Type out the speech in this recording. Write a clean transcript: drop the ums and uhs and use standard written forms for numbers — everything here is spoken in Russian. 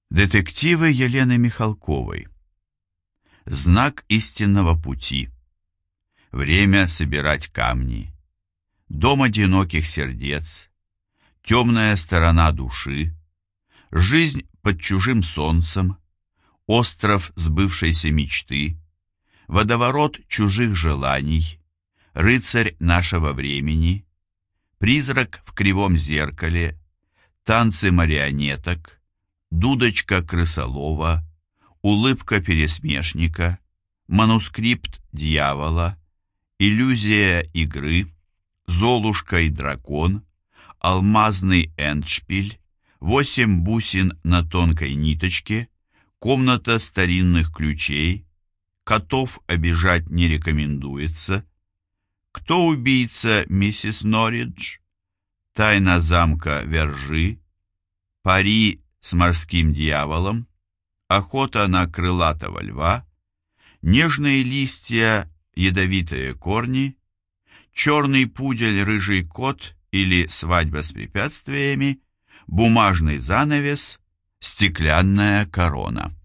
Детективы Елены Михалковой. Знак истинного пути. Время собирать камни. Дом одиноких сердец. Темная сторона души. Жизнь под чужим солнцем. Остров сбывшейся мечты. Водоворот чужих желаний. Рыцарь нашего времени. Призрак в кривом зеркале. Танцы марионеток. Дудочка крысолова, улыбка пересмешника, манускрипт дьявола, иллюзия игры, Золушка и дракон, алмазный эндшпиль, 8 бусин на тонкой ниточке, комната старинных ключей, котов обижать не рекомендуется, кто убийца миссис Норридж, тайна замка Вержи, пари с морским дьяволом, охота на крылатого льва, нежные листья, ядовитые корни, черный пудель, рыжий кот или свадьба с препятствиями, бумажный занавес, стеклянная корона.